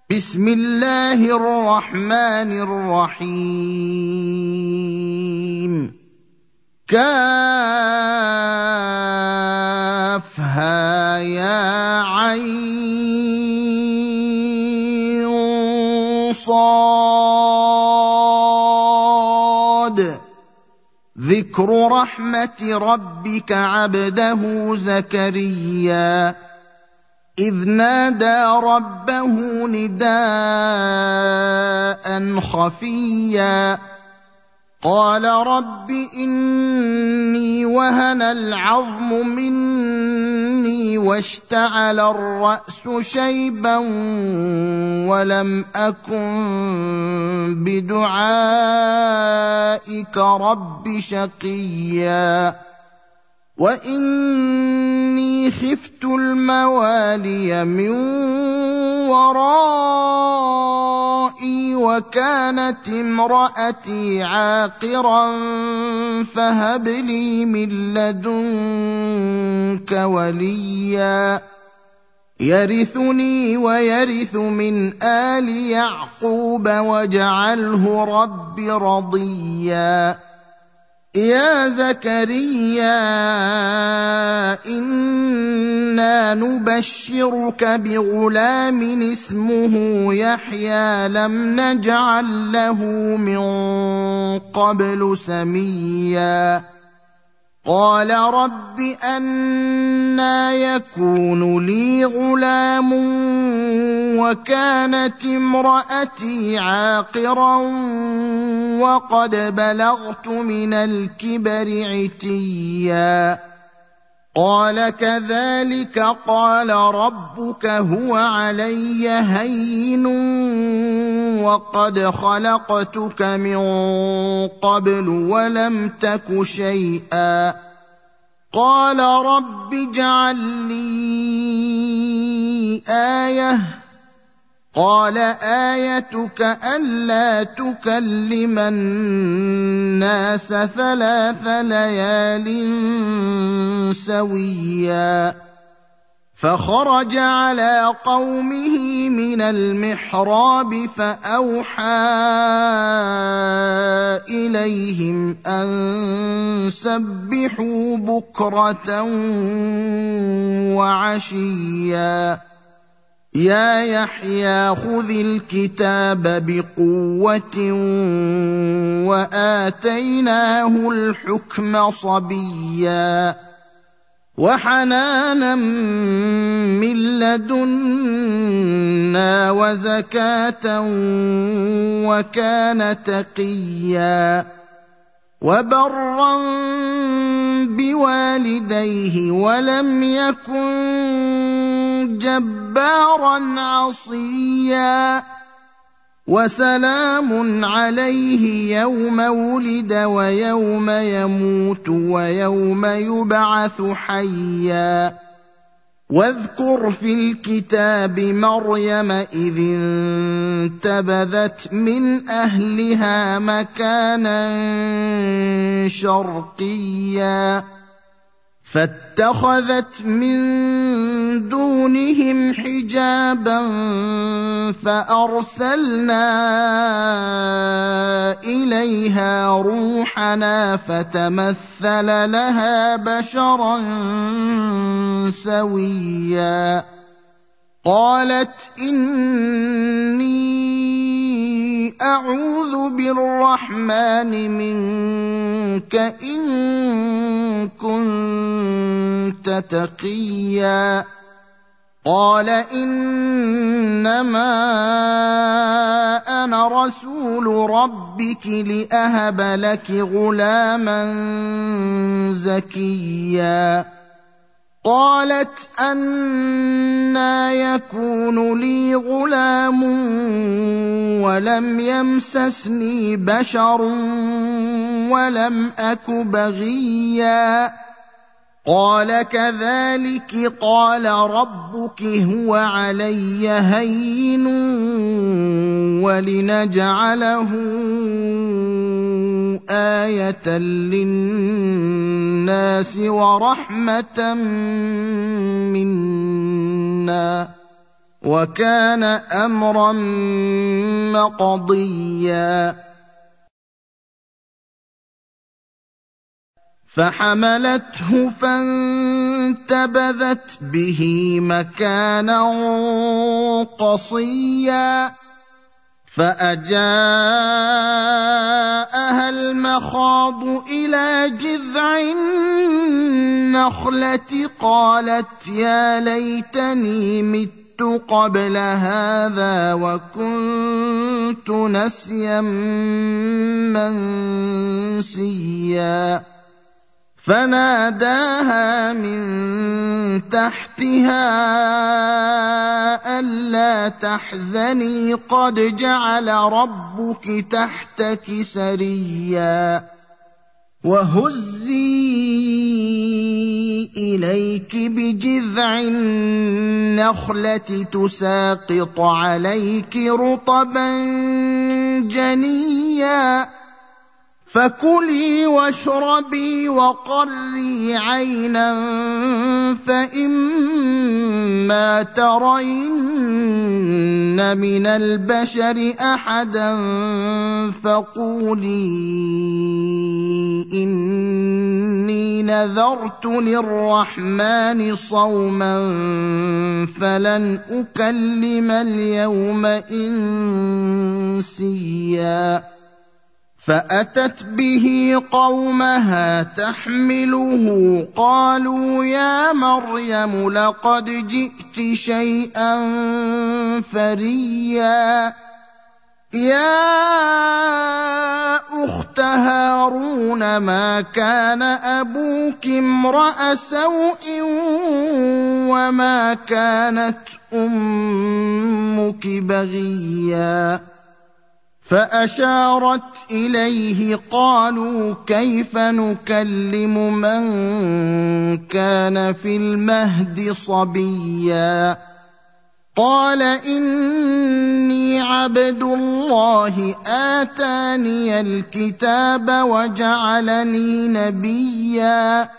بسم الله الرحمن الرحيم كافها يا عين صاد ذكر رحمة ربك عبده زكريا إذ نادى ربه نداء خفيا قال رب إني وهن العظم مني واشتعل الرأس شيبا ولم أكن بدعائك رب شقيا وإني خفت الموالي من ورائي وكانت امرأتي عاقرا فهب لي من لدنك وليا يرثني ويرث من آل يعقوب واجعله رب رضيا يا زكريا إنا نبشرك بغلام اسمه يحيى لم نجعل له من قبل سميا قال رب أنى يكون لي غلام وكانت امرأتي عاقرا وقد بلغت من الكبر عتيا قال كذلك قال ربك هو علي هين وقد خلقتك من قبل ولم تك شيئا قال رب اجعل لي آية قال آيتك ألا تكلم الناس 3 ليال سويا فخرج على قومه من المحراب فأوحى إليهم أن سبحوا بكرة وعشيا يا يحيى خذ الكتاب بقوة وآتيناه الحكم صبيا وحنانا من لدنا وزكاة وكان تقيا وبرا بوالديه ولم يكن جبارا عصيا وسلام عليه يوم ولد ويوم يموت ويوم يبعث حيا واذكر في الكتاب مريم إذ انتبذت من أهلها مكانا شرقيا فاتخذت من دونهم حجابا فأرسلنا إليها روحنا فتمثل لها بشرا سويا قالت إني أعوذ بالرحمن منك إن كنت تقيا قال إنما أنا رسول ربك لأهب لك غلاما زكيا قالت أنى يكون لي غلام ولم يمسسني بشر ولم أك بغيا قال كذلك قال ربك هو علي هين ولنجعله آية للناس ورحمة منا وكان أمرا مقضيا فحملته فانتبذت به مكانا قصيا فأجاءها المخاض إلى جذع النخلة قالت يا ليتني مت قبل هذا وكنت نسيا منسيا فناداها من تحتها ألا تحزني قد جعل ربك تحتك سريا وهزي إليك بجذع النخلة تساقط عليك رطبا جنيا فكلي واشربي وقري عينا فإما ترين من البشر أحدا فقولي إني نذرت للرحمن صوما فلن أكلم اليوم إنسيا فأتت به قومها تحمله قالوا يا مريم لقد جئت شيئا فريا يا أخت هارون ما كان أبوك امرأ سوء وما كانت أمك بغيا فأشارت إليه قالوا كيف نكلم من كان في المهد صبيا قال إني عبد الله آتاني الكتاب وجعلني نبيا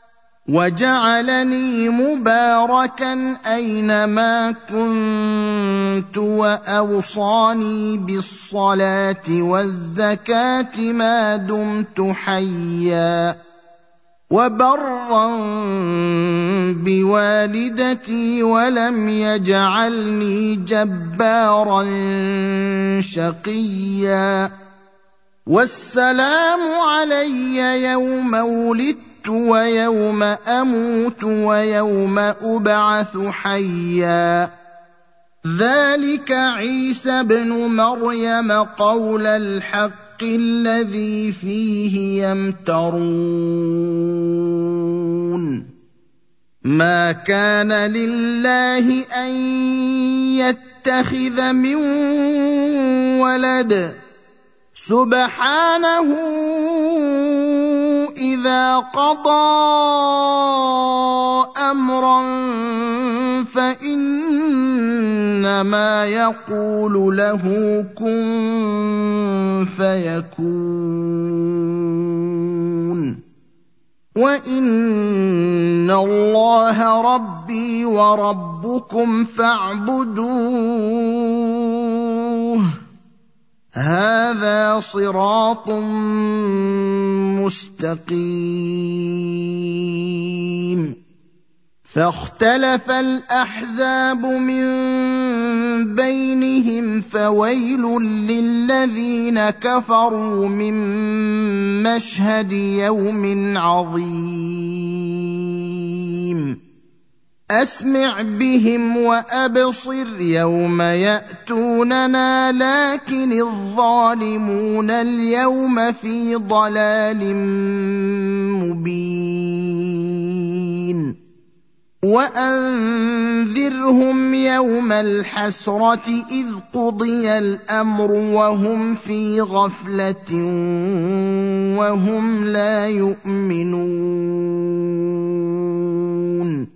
وجعلني مباركا أينما كنت وأوصاني بالصلاة والزكاة ما دمت حيا وبرا بوالدتي ولم يجعلني جبارا شقيا والسلام علي يوم ولدت ويوم أموت ويوم أبعث حيا ذلك عيسى بن مريم قول الحق الذي فيه يمترون ما كان لله أن يتخذ من ولد سبحانه إذا قضى أمرا فإنما يقول له كن فيكون وإن الله ربي وربكم فاعبدوه هذا صراط مستقيم فاختلف الأحزاب من بينهم فويل للذين كفروا من مشهد يوم عظيم أسمع بهم وأبصر يوم يأتوننا لكن الظالمون اليوم في ضلال مبين وأنذرهم يوم الحسرة إذ قضي الأمر وهم في غفلة وهم لا يؤمنون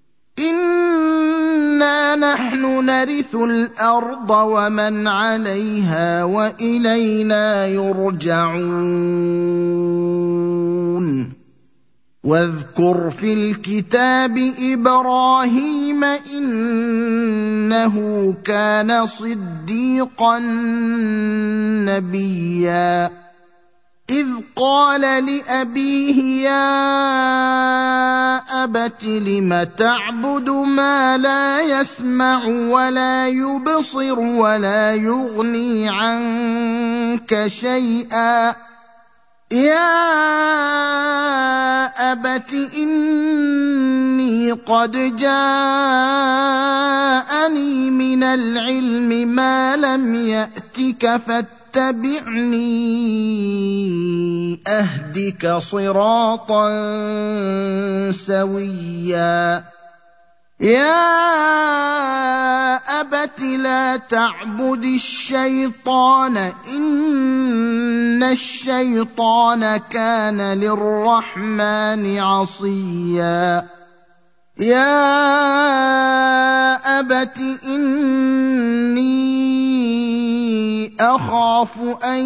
إنا نحن نرث الأرض ومن عليها وإلينا يرجعون واذكر في الكتاب إبراهيم إنه كان صديقا نبيا إذ قال لأبيه يا أبت لم تعبد ما لا يسمع ولا يبصر ولا يغني عنك شيئا يا أبت إني قد جاءني من العلم ما لم يأتك فاتبعني أهدك صراطا سويا يا أبت لا تعبد الشيطان إن الشيطان كان للرحمن عصيا يا أبت إني أخاف أن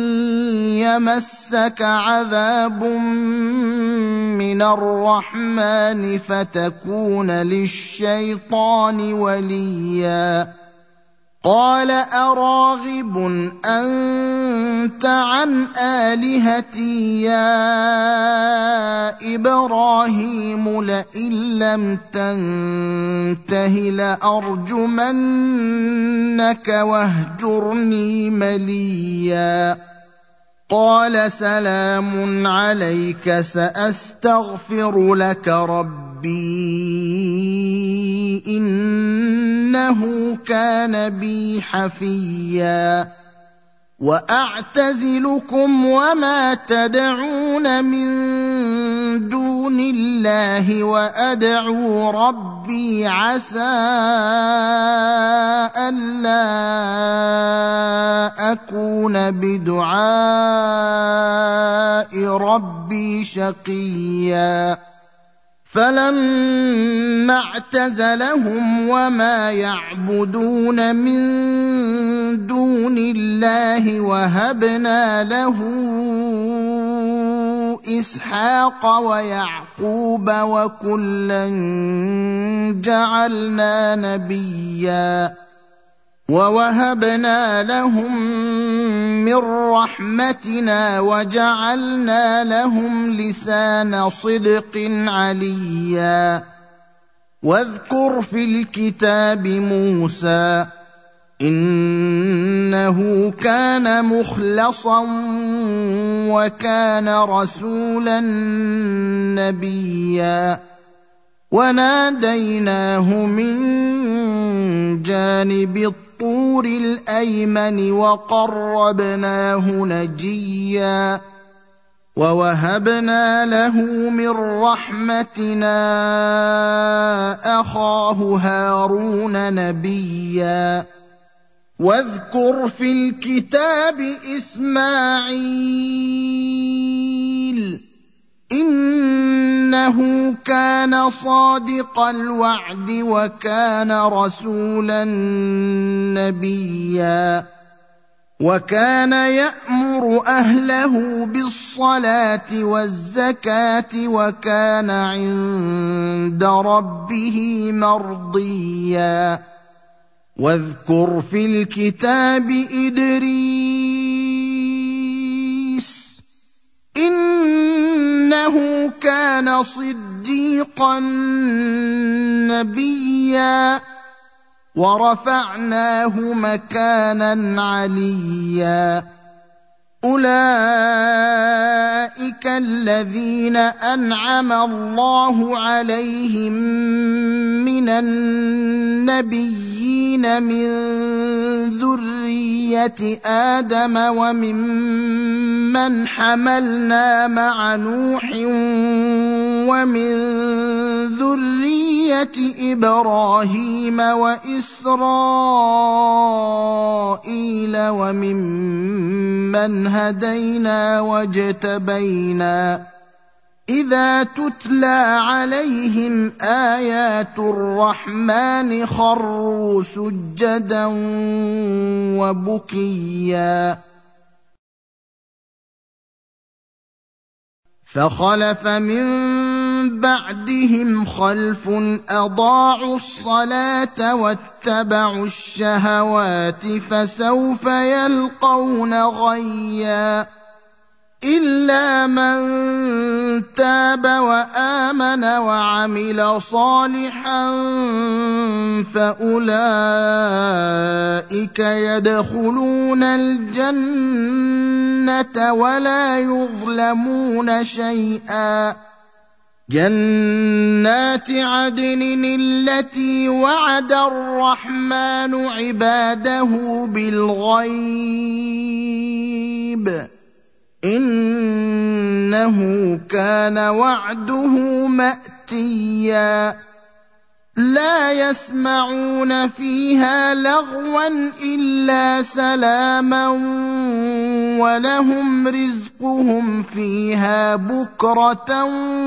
يمسك عذاب من الرحمن فتكون للشيطان وليا قال أراغب أنت عن آلهتي يا إبراهيم لئن لم تنته لأرجمنك واهجرني مليا قال سلام عليك سأستغفر لك ربي إنه كان بي حفيا وأعتزلكم وما تدعون من دون الله وأدعو ربي عسى ألا أكون بدعاء ربي شقيا فلما اعتزلهم وما يعبدون من دون الله وهبنا له إسحاق ويعقوب وكلا جعلنا نبيا ووهبنا لهم من رحمتنا وجعلنا لهم لسان صدق عليا واذكر في الكتاب موسى إنه كان مخلصا وكان رسولا نبيا وناديناه من جانب الطور الأيمن وقربناه نجيا ووهبنا له من رحمتنا أخاه هارون نبيا واذكر في الكتاب إسماعيل إنه كان صادق الوعد وكان رسولا نبيا وكان يأمر أهله بالصلاة والزكاة وكان عند ربه مرضيا واذكر في الكتاب إدريس إنه كان صديقا نبيا ورفعناه مكانا عليا أولئك الذين أنعم الله عليهم من النبيين من ذرية آدم وممن حملنا مع نوح ومن ذرية إبراهيم وإسرائيل وممن هدينا واجتبينا إذا تتلى عليهم آيات الرحمن خروا سجدا وبكيا فخلف من بعدهم خلف أضاعوا الصلاة واتبعوا الشهوات فسوف يلقون غيا إلا من تاب وآمن وعمل صالحا فأولئك يدخلون الجنة ولا يظلمون شيئا جنات عدن التي وعد الرحمن عباده بالغيب إنه كان وعده مأتيا لا يسمعون فيها لغوا إلا سلاما ولهم رزقهم فيها بكرة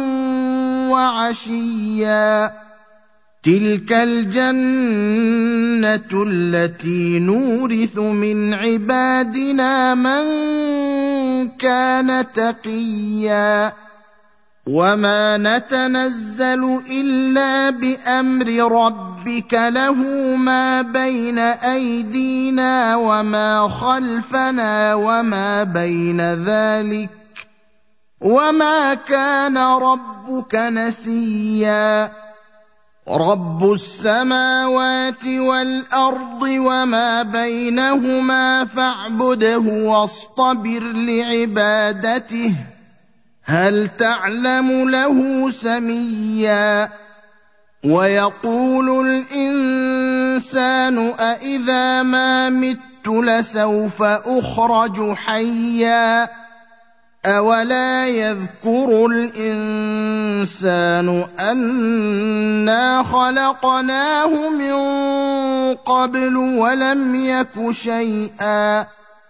وعشيا تلك الجنة التي نورث من عبادنا من كان تقيا وما نتنزل إلا بأمر ربك له ما بين أيدينا وما خلفنا وما بين ذلك وما كان ربك نسيا رب السماوات والأرض وما بينهما فاعبده واصطبر لعبادته هل تعلم له سميا ويقول الإنسان أإذا ما مت لسوف أخرج حيا أولا يذكر الإنسان أنا خلقناه من قبل ولم يك شيئا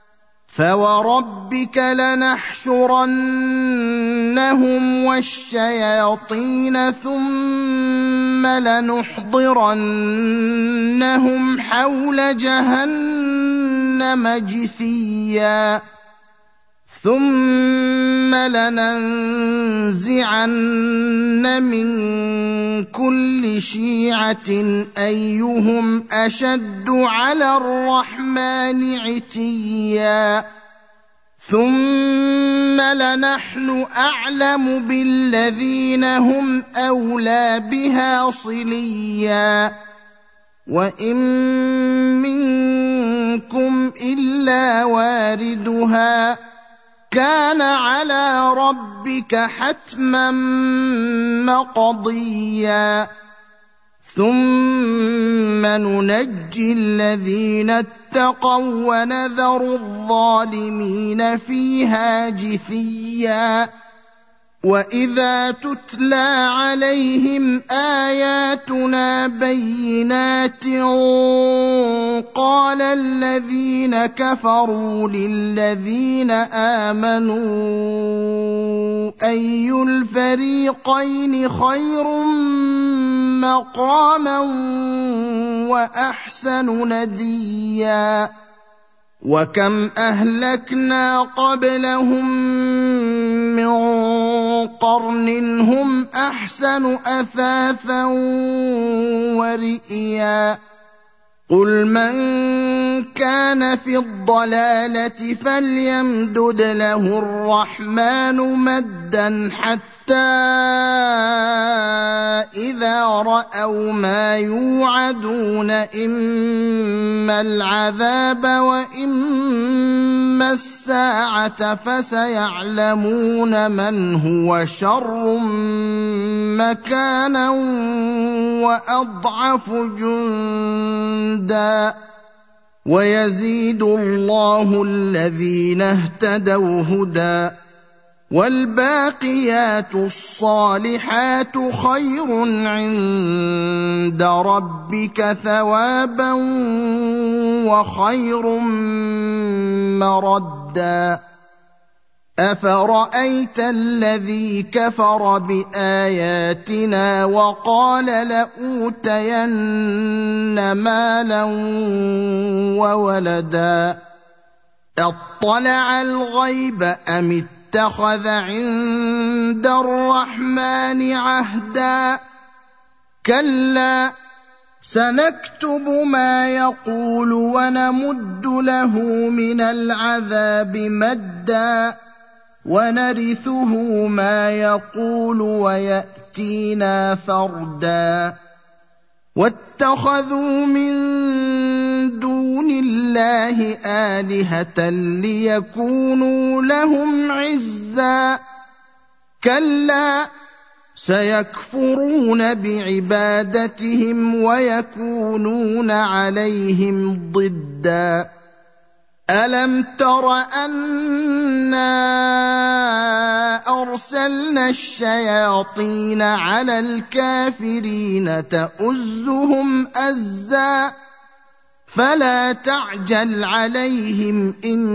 فوربك لنحشرنهم والشياطين ثم لنحضرنهم حول جهنم جثيا ثم لننزعن من كل شيعة أيهم أشد على الرحمن عتيا ثم لنحن أعلم بالذين هم أولى بها صليا وإن منكم إلا واردها كان على ربك حتما مقضيا ثم ننجي الذين اتقوا ونذر الظالمين فيها جثيا وإذا تتلى عليهم آياتنا بينات قال الذين كفروا للذين آمنوا أي الفريقين خير مقاما وأحسن نديا وكم أهلكنا قبلهم من قرن هم أحسن أثاثا ورئيا قل من كان في الضلالة فليمدد له الرحمن مدا حتى إذا رأوا ما يوعدون إما العذاب وإما الساعة فسيعلمون من هو شر مكانا وأضعف جندا ويزيد الله الذين اهتدوا هدى والباقيات الصالحات خير عند ربك ثوابا وخير مردا أفرأيت الذي كفر بآياتنا وقال لأوتين مالا وولدا أطلع الغيب أم اتخذ عند الرحمن عهدا كلا سنكتب ما يقول ونمد له من العذاب مدا ونرثه ما يقول ويأتينا فردا واتخذوا من دون الله آلهة ليكونوا لهم عزا كلا سيكفرون بعبادتهم ويكونون عليهم ضدا ألم تر أنا أرسلنا الشياطين على الكافرين تؤزهم أزا فلا تعجل عليهم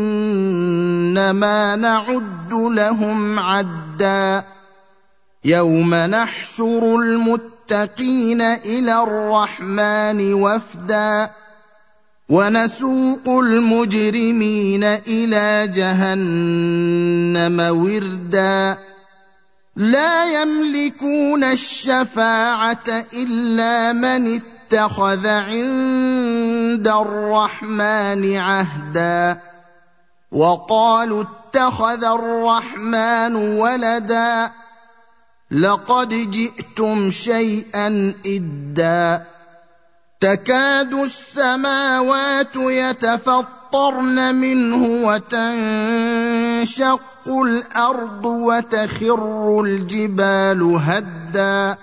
إنما نعد لهم عدا يوم نحشر المتقين إلى الرحمن وفدا ونسوق المجرمين إلى جهنم وردا لا يملكون الشفاعة إلا من اتخذ عند الرحمن عهدا وقالوا اتخذ الرحمن ولدا لقد جئتم شيئا إدا تكاد السماوات يتفطرن منه وتنشق الأرض وتخر الجبال هدا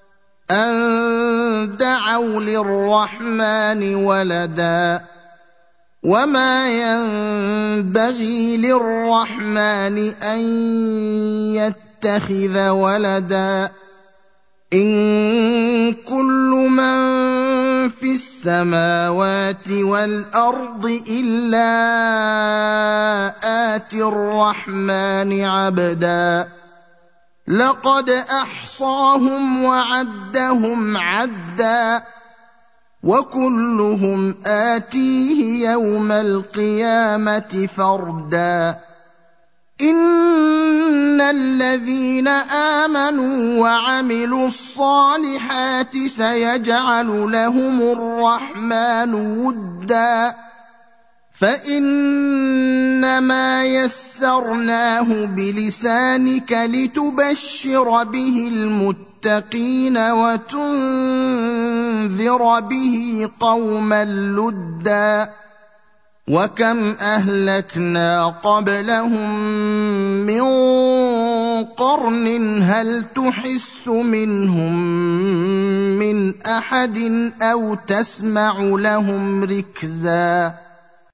أن دعوا للرحمن ولدا وما ينبغي للرحمن أن يتخذ ولدا إن كل من في السماوات والأرض إلا آتي الرحمن عبدا لقد أحصاهم وعدهم عدا وكلهم آتيه يوم القيامة فردا إن الذين آمنوا وعملوا الصالحات سيجعل لهم الرحمن ودا فإنما يسرناه بلسانك لتبشر به المتقين وتنذر به قوما لدا وكم أهلكنا قبلهم من قرن هل تحس منهم من أحد أو تسمع لهم ركزا